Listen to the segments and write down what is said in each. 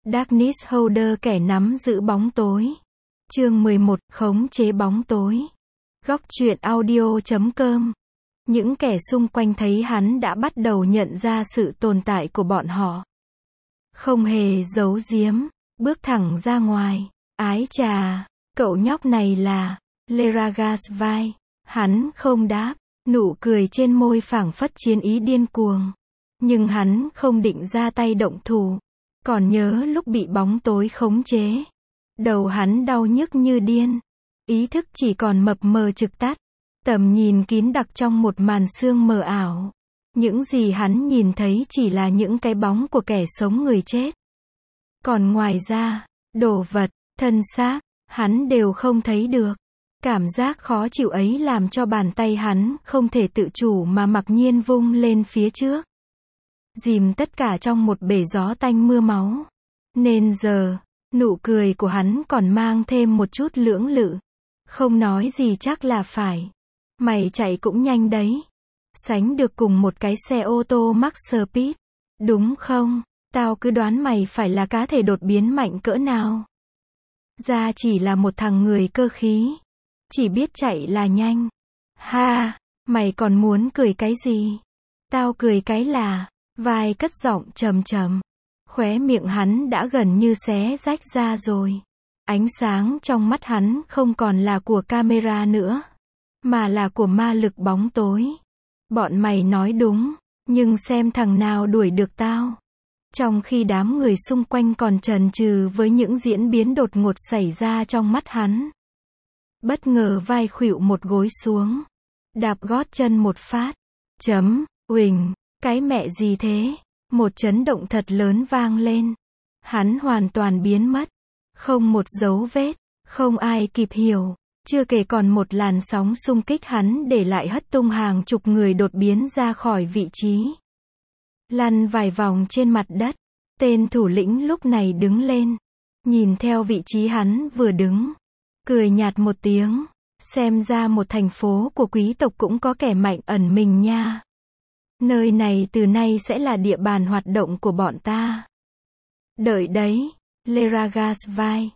Darkness Holder, kẻ nắm giữ bóng tối. Chương 11, khống chế bóng tối. Góc truyện audio.com. Những kẻ xung quanh thấy hắn đã bắt đầu nhận ra sự tồn tại của bọn họ. Không hề giấu giếm, bước thẳng ra ngoài. Ái chà, cậu nhóc này là Leragasvai. Hắn không đáp, nụ cười trên môi phảng phất chiến ý điên cuồng. Nhưng hắn không định ra tay động thủ. Còn nhớ lúc bị bóng tối khống chế. Đầu hắn đau nhức như điên. Ý thức chỉ còn mập mờ trực tắt. Tầm nhìn kín đặc trong một màn sương mờ ảo. Những gì hắn nhìn thấy chỉ là những cái bóng của kẻ sống người chết. Còn ngoài ra, đồ vật, thân xác, hắn đều không thấy được. Cảm giác khó chịu ấy làm cho bàn tay hắn không thể tự chủ mà mặc nhiên vung lên phía trước. Dìm tất cả trong một bể gió tanh mưa máu. Nên giờ, nụ cười của hắn còn mang thêm một chút lưỡng lự. Không nói gì chắc là phải. Mày chạy cũng nhanh đấy. Sánh được cùng một cái xe ô tô Max Speed. Đúng không? Tao cứ đoán mày phải là cá thể đột biến mạnh cỡ nào. Ra chỉ là một thằng người cơ khí. Chỉ biết chạy là nhanh. Ha, mày còn muốn cười cái gì? Tao cười cái là, vai cất giọng trầm trầm. Khóe miệng hắn đã gần như xé rách ra rồi. Ánh sáng trong mắt hắn không còn là của camera nữa, mà là của ma lực bóng tối. Bọn mày nói đúng, nhưng xem thằng nào đuổi được tao. Trong khi đám người xung quanh còn chần chừ với những diễn biến đột ngột xảy ra trong mắt hắn. Bất ngờ vai khuỵu một gối xuống. Đạp gót chân một phát. Uỳnh, cái mẹ gì thế? Một chấn động thật lớn vang lên. Hắn hoàn toàn biến mất. Không một dấu vết, không ai kịp hiểu. Chưa kể còn một làn sóng xung kích hắn để lại hất tung hàng chục người đột biến ra khỏi vị trí. Lăn vài vòng trên mặt đất. Tên thủ lĩnh lúc này đứng lên. Nhìn theo vị trí hắn vừa đứng. Cười nhạt một tiếng. Xem ra một thành phố của quý tộc cũng có kẻ mạnh ẩn mình nha. Nơi này từ nay sẽ là địa bàn hoạt động của bọn ta. Đợi đấy, Leragasvai,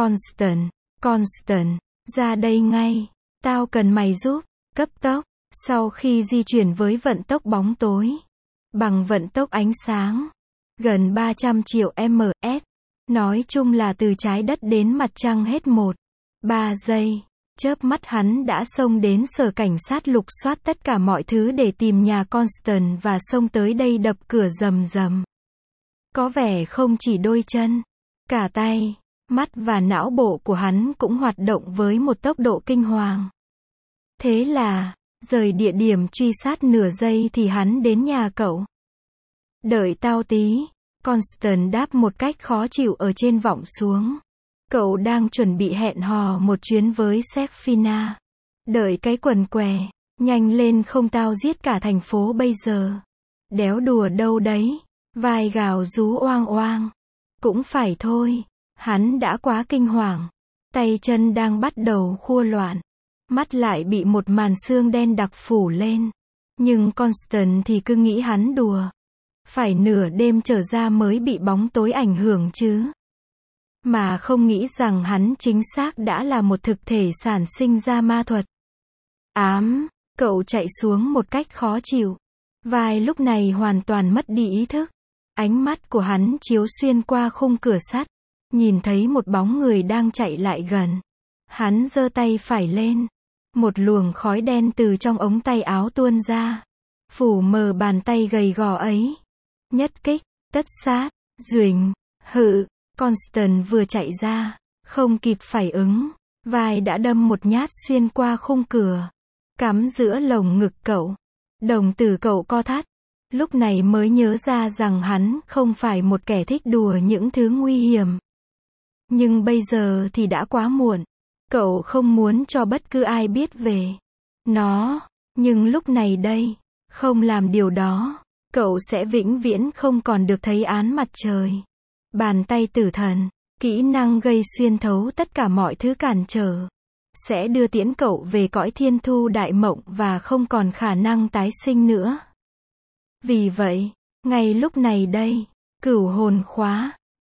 Constant, ra đây ngay. Tao cần mày giúp, cấp tốc. Sau khi di chuyển với vận tốc bóng tối, bằng vận tốc ánh sáng, gần 300 triệu ms, nói chung là từ trái đất đến mặt trăng hết 1-3 giây. Chớp mắt hắn đã xông đến sở cảnh sát lục soát tất cả mọi thứ để tìm nhà Constant và xông tới đây đập cửa rầm rầm. Có vẻ không chỉ đôi chân, cả tay, mắt và não bộ của hắn cũng hoạt động với một tốc độ kinh hoàng. Thế là, rời địa điểm truy sát nửa giây thì hắn đến nhà cậu. Đợi tao tí, Constant đáp một cách khó chịu ở trên vọng xuống. Cậu đang chuẩn bị hẹn hò một chuyến với Sefina. Đợi cái quần què, nhanh lên không tao giết cả thành phố bây giờ. Đéo đùa đâu đấy. Vai gào rú oang oang. Cũng phải thôi. Hắn đã quá kinh hoàng. Tay chân đang bắt đầu khua loạn. Mắt lại bị một màn sương đen đặc phủ lên. Nhưng Constant thì cứ nghĩ hắn đùa. Phải nửa đêm trở ra mới bị bóng tối ảnh hưởng chứ. Mà không nghĩ rằng hắn chính xác đã là một thực thể sản sinh ra ma thuật. Cậu chạy xuống một cách khó chịu. Vai lúc này hoàn toàn mất đi ý thức. Ánh mắt của hắn chiếu xuyên qua khung cửa sắt. Nhìn thấy một bóng người đang chạy lại gần. Hắn giơ tay phải lên. Một luồng khói đen từ trong ống tay áo tuôn ra. Phủ mờ bàn tay gầy gò ấy. Nhất kích, tất sát, duỳnh, hự. Constant vừa chạy ra, không kịp phản ứng, vai đã đâm một nhát xuyên qua khung cửa, cắm giữa lồng ngực cậu. Đồng tử cậu co thắt, lúc này mới nhớ ra rằng hắn không phải một kẻ thích đùa những thứ nguy hiểm. Nhưng bây giờ thì đã quá muộn, cậu không muốn cho bất cứ ai biết về nó, nhưng lúc này đây, không làm điều đó, cậu sẽ vĩnh viễn không còn được thấy ánh mặt trời. Bàn tay tử thần, kỹ năng gây xuyên thấu tất cả mọi thứ cản trở, sẽ đưa tiễn cậu về cõi thiên thu đại mộng và không còn khả năng tái sinh nữa. Vì vậy, ngay lúc này đây, cửu hồn khóa,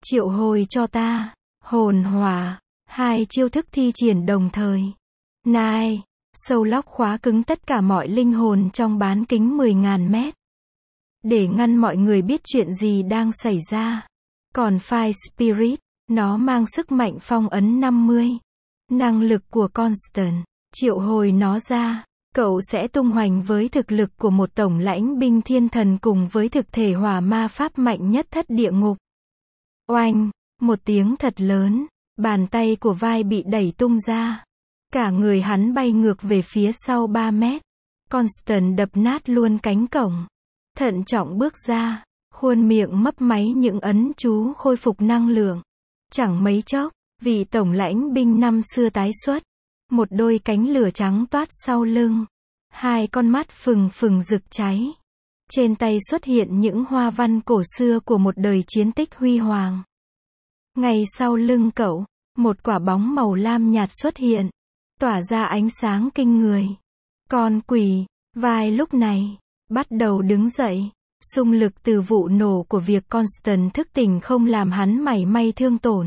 triệu hồi cho ta, hồn hỏa, hai chiêu thức thi triển đồng thời. Nai, Soul Lock khóa cứng tất cả mọi linh hồn trong bán kính 10.000 mét. Để ngăn mọi người biết chuyện gì đang xảy ra. Còn Fire Spirit, nó mang sức mạnh phong ấn 50. Năng lực của Constant, triệu hồi nó ra, cậu sẽ tung hoành với thực lực của một tổng lãnh binh thiên thần cùng với thực thể hỏa ma pháp mạnh nhất thất địa ngục. Oanh, một tiếng thật lớn, bàn tay của vai bị đẩy tung ra. Cả người hắn bay ngược về phía sau 3 mét. Constant đập nát luôn cánh cổng. Thận trọng bước ra, khuôn miệng mấp máy những ấn chú khôi phục năng lượng. Chẳng mấy chốc, vị tổng lãnh binh năm xưa tái xuất. Một đôi cánh lửa trắng toát sau lưng. Hai con mắt phừng phừng rực cháy. Trên tay xuất hiện những hoa văn cổ xưa của một đời chiến tích huy hoàng. Ngay sau lưng cậu, một quả bóng màu lam nhạt xuất hiện, tỏa ra ánh sáng kinh người. Con quỷ, vai lúc này, bắt đầu đứng dậy. Xung lực từ vụ nổ của việc Constant thức tỉnh không làm hắn mảy may thương tổn.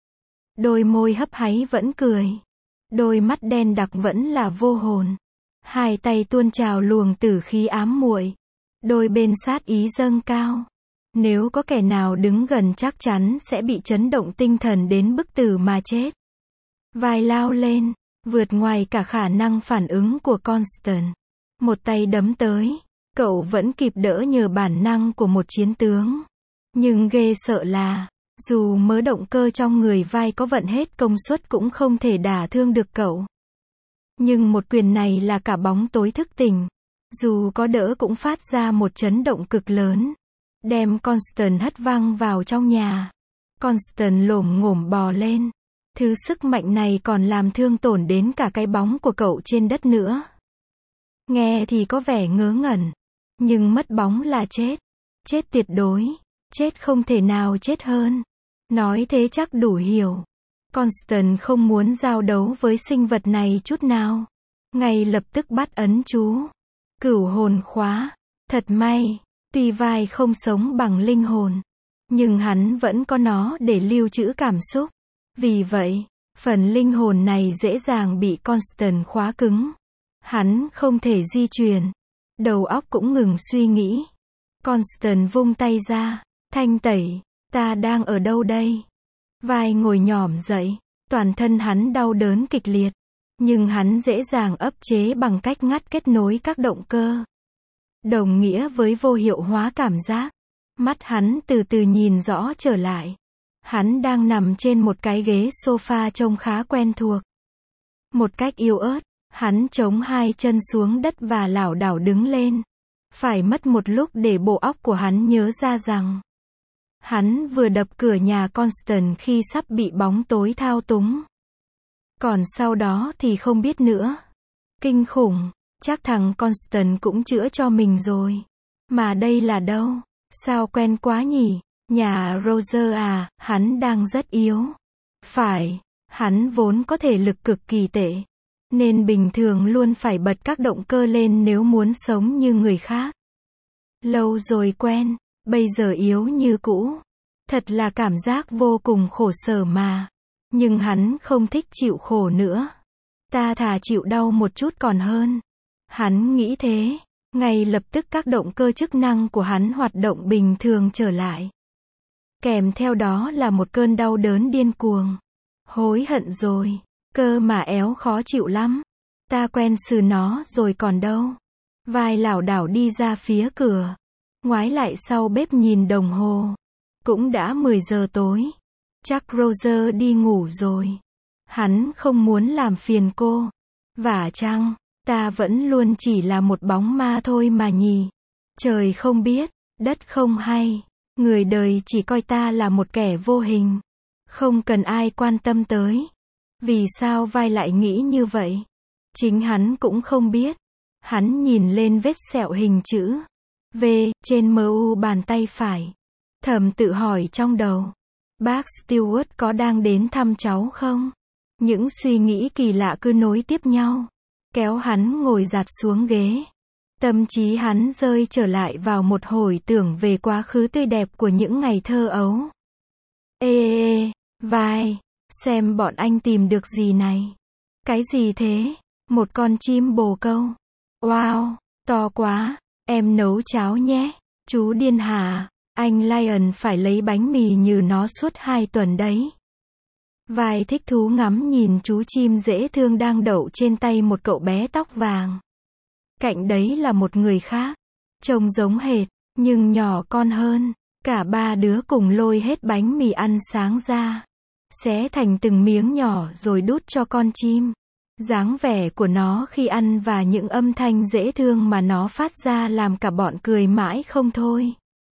Đôi môi hấp háy vẫn cười. Đôi mắt đen đặc vẫn là vô hồn. Hai tay tuôn trào luồng tử khí ám muội. Đôi bên sát ý dâng cao. Nếu có kẻ nào đứng gần chắc chắn sẽ bị chấn động tinh thần đến bức tử mà chết. Vai lao lên, vượt ngoài cả khả năng phản ứng của Constant. Một tay đấm tới, cậu vẫn kịp đỡ nhờ bản năng của một chiến tướng. Nhưng ghê sợ là, dù mớ động cơ trong người vai có vận hết công suất cũng không thể đả thương được cậu. Nhưng một quyền này là cả bóng tối thức tỉnh. Dù có đỡ cũng phát ra một chấn động cực lớn. Đem Constant hất văng vào trong nhà. Constant lổm ngổm bò lên. Thứ sức mạnh này còn làm thương tổn đến cả cái bóng của cậu trên đất nữa. Nghe thì có vẻ ngớ ngẩn. Nhưng mất bóng là chết. Chết tuyệt đối. Chết không thể nào chết hơn. Nói thế chắc đủ hiểu. Constant không muốn giao đấu với sinh vật này chút nào. Ngay lập tức bắt ấn chú. Cửu hồn khóa. Thật may, tuy vai không sống bằng linh hồn, nhưng hắn vẫn có nó để lưu trữ cảm xúc. Vì vậy, phần linh hồn này dễ dàng bị Constant khóa cứng. Hắn không thể di chuyển. Đầu óc cũng ngừng suy nghĩ. Constant vung tay ra. Thanh tẩy, ta đang ở đâu đây? Vai ngồi nhỏm dậy. Toàn thân hắn đau đớn kịch liệt. Nhưng hắn dễ dàng ức chế bằng cách ngắt kết nối các động cơ. Đồng nghĩa với vô hiệu hóa cảm giác. Mắt hắn từ từ nhìn rõ trở lại. Hắn đang nằm trên một cái ghế sofa trông khá quen thuộc. Một cách yếu ớt, hắn chống hai chân xuống đất và lảo đảo đứng lên. Phải mất một lúc để bộ óc của hắn nhớ ra rằng hắn vừa đập cửa nhà Constant khi sắp bị bóng tối thao túng. Còn sau đó thì không biết nữa. Kinh khủng, chắc thằng Constant cũng chữa cho mình rồi. Mà đây là đâu? Sao quen quá nhỉ? Nhà Roger à, hắn đang rất yếu. Phải, hắn vốn có thể lực cực kỳ tệ. Nên bình thường luôn phải bật các động cơ lên nếu muốn sống như người khác. Lâu rồi quen, bây giờ yếu như cũ. Thật là cảm giác vô cùng khổ sở mà. Nhưng hắn không thích chịu khổ nữa. Ta thà chịu đau một chút còn hơn. Hắn nghĩ thế. Ngay lập tức các động cơ chức năng của hắn hoạt động bình thường trở lại. Kèm theo đó là một cơn đau đớn điên cuồng. Hối hận rồi. Cơ mà éo khó chịu lắm. Ta quen xử nó rồi còn đâu. Vai lảo đảo đi ra phía cửa. Ngoái lại sau bếp nhìn đồng hồ. Cũng đã 10 giờ tối. Chắc Roger đi ngủ rồi. Hắn không muốn làm phiền cô. Vả chăng, ta vẫn luôn chỉ là một bóng ma thôi mà nhỉ. Trời không biết, đất không hay. Người đời chỉ coi ta là một kẻ vô hình. Không cần ai quan tâm tới. Vì sao vai lại nghĩ như vậy? Chính hắn cũng không biết. Hắn nhìn lên vết sẹo hình chữ V trên mu bàn tay phải. Thầm tự hỏi trong đầu. Bác Stewart có đang đến thăm cháu không? Những suy nghĩ kỳ lạ cứ nối tiếp nhau. Kéo hắn ngồi dạt xuống ghế. Tâm trí hắn rơi trở lại vào một hồi tưởng về quá khứ tươi đẹp của những ngày thơ ấu. Ê, vai, xem bọn anh tìm được gì này. Cái gì thế? Một con chim bồ câu. Wow, to quá, em nấu cháo nhé. Chú điên hả? Anh Lion phải lấy bánh mì như nó suốt 2 tuần đấy. Vai thích thú ngắm nhìn chú chim dễ thương đang đậu trên tay một cậu bé tóc vàng. Cạnh đấy là một người khác, trông giống hệt, nhưng nhỏ con hơn. Cả ba đứa cùng lôi hết bánh mì ăn sáng ra, xé thành từng miếng nhỏ rồi đút cho con chim. Dáng vẻ của nó khi ăn và những âm thanh dễ thương mà nó phát ra làm cả bọn cười mãi không thôi.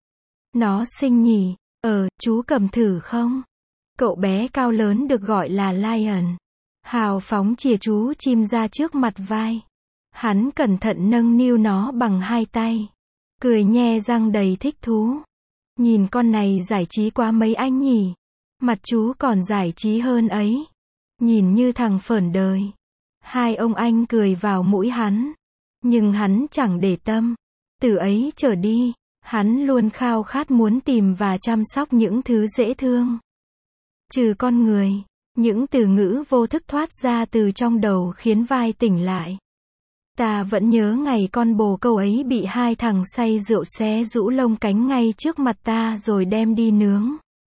Nó xinh nhỉ? Chú cầm thử không? Cậu bé cao lớn được gọi là Lion hào phóng chìa chú chim ra trước mặt vai. Hắn cẩn thận nâng niu nó bằng 2 tay, cười nhe răng đầy thích thú. Nhìn con này giải trí quá mấy anh nhỉ? Mặt chú còn giải trí hơn ấy. Nhìn như thằng phởn đời. 2 ông anh cười vào mũi hắn. Nhưng hắn chẳng để tâm. Từ ấy trở đi, hắn luôn khao khát muốn tìm và chăm sóc những thứ dễ thương. Trừ con người, những từ ngữ vô thức thoát ra từ trong đầu khiến vai tỉnh lại. Ta vẫn nhớ ngày con bồ câu ấy bị 2 thằng say rượu xé rũ lông cánh ngay trước mặt ta rồi đem đi nướng.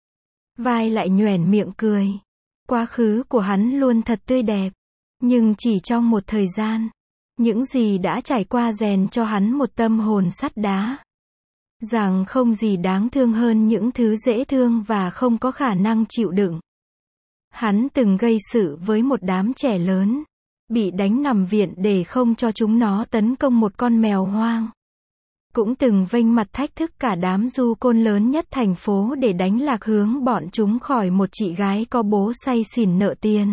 Vai lại nhoẻn miệng cười. Quá khứ của hắn luôn thật tươi đẹp. Nhưng chỉ trong một thời gian, những gì đã trải qua rèn cho hắn một tâm hồn sắt đá. Rằng không gì đáng thương hơn những thứ dễ thương và không có khả năng chịu đựng. Hắn từng gây sự với một đám trẻ lớn, bị đánh nằm viện để không cho chúng nó tấn công một con mèo hoang. Cũng từng vênh mặt thách thức cả đám du côn lớn nhất thành phố để đánh lạc hướng bọn chúng khỏi một chị gái có bố say xỉn nợ tiền.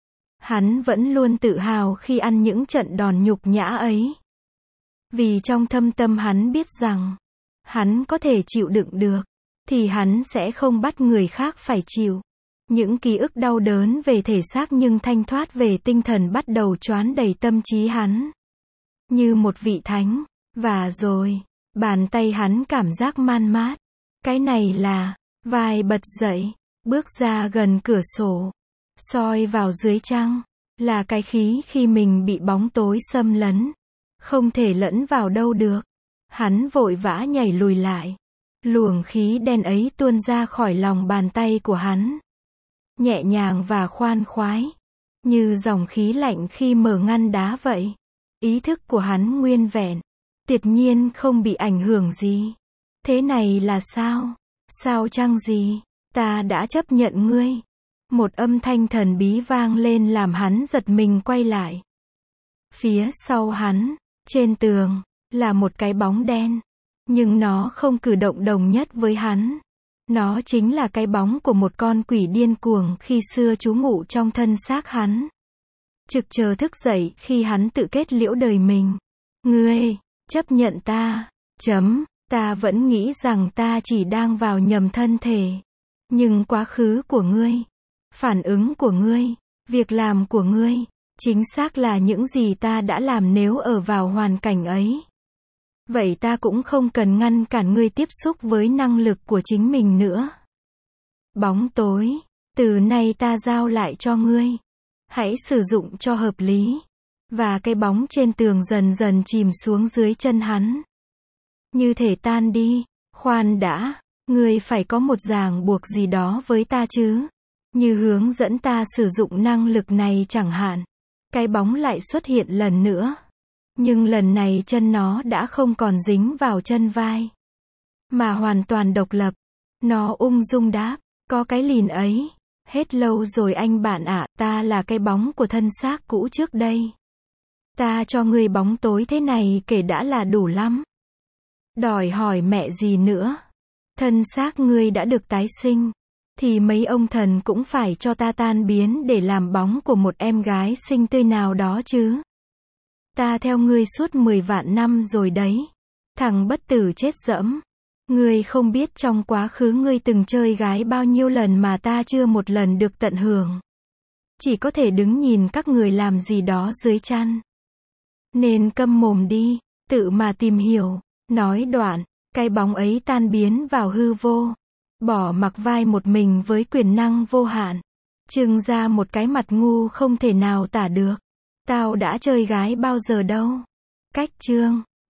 Hắn vẫn luôn tự hào khi ăn những trận đòn nhục nhã ấy. Vì trong thâm tâm hắn biết rằng, hắn có thể chịu đựng được, thì hắn sẽ không bắt người khác phải chịu. Những ký ức đau đớn về thể xác nhưng thanh thoát về tinh thần bắt đầu choán đầy tâm trí hắn. Như một vị thánh. Và rồi, bàn tay hắn cảm giác man mát. Cái này là, vai bật dậy, bước ra gần cửa sổ, soi vào dưới trăng, là cái khí khi mình bị bóng tối xâm lấn. Không thể lẫn vào đâu được. Hắn vội vã nhảy lùi lại. Luồng khí đen ấy tuôn ra khỏi lòng bàn tay của hắn. Nhẹ nhàng và khoan khoái. Như dòng khí lạnh khi mở ngăn đá vậy. Ý thức của hắn nguyên vẹn. Tuyệt nhiên không bị ảnh hưởng gì. Thế này là sao? Sao chăng gì? Ta đã chấp nhận ngươi. Một âm thanh thần bí vang lên làm hắn giật mình quay lại. Phía sau hắn, trên tường, là một cái bóng đen. Nhưng nó không cử động đồng nhất với hắn. Nó chính là cái bóng của một con quỷ điên cuồng khi xưa trú ngụ trong thân xác hắn. Trực chờ thức dậy khi hắn tự kết liễu đời mình. Ngươi, chấp nhận ta. Ta vẫn nghĩ rằng ta chỉ đang vào nhầm thân thể. Nhưng quá khứ của ngươi, phản ứng của ngươi, việc làm của ngươi, chính xác là những gì ta đã làm nếu ở vào hoàn cảnh ấy. Vậy ta cũng không cần ngăn cản ngươi tiếp xúc với năng lực của chính mình nữa. Bóng tối, từ nay ta giao lại cho ngươi. Hãy sử dụng cho hợp lý. Và cái bóng trên tường dần dần chìm xuống dưới chân hắn. Như thể tan đi. Khoan đã, ngươi phải có một ràng buộc gì đó với ta chứ. Như hướng dẫn ta sử dụng năng lực này chẳng hạn. Cái bóng lại xuất hiện lần nữa. Nhưng lần này chân nó đã không còn dính vào chân vai. Mà hoàn toàn độc lập. Nó ung dung đáp. Có cái lìn ấy. Hết lâu rồi anh bạn ạ, ta là cái bóng của thân xác cũ trước đây. Ta cho ngươi bóng tối thế này kể đã là đủ lắm. Đòi hỏi mẹ gì nữa. Thân xác ngươi đã được tái sinh. Thì mấy ông thần cũng phải cho ta tan biến để làm bóng của một em gái xinh tươi nào đó chứ. Ta theo ngươi suốt 10 vạn năm rồi đấy. Thằng bất tử chết dẫm. Ngươi không biết trong quá khứ ngươi từng chơi gái bao nhiêu lần mà ta chưa một lần được tận hưởng. Chỉ có thể đứng nhìn các người làm gì đó dưới chăn. Nên câm mồm đi, tự mà tìm hiểu. Nói đoạn, cái bóng ấy tan biến vào hư vô. bỏ mặc vai một mình với quyền năng vô hạn. Trưng ra một cái mặt ngu không thể nào tả được. Tao đã chơi gái bao giờ đâu. Cách chương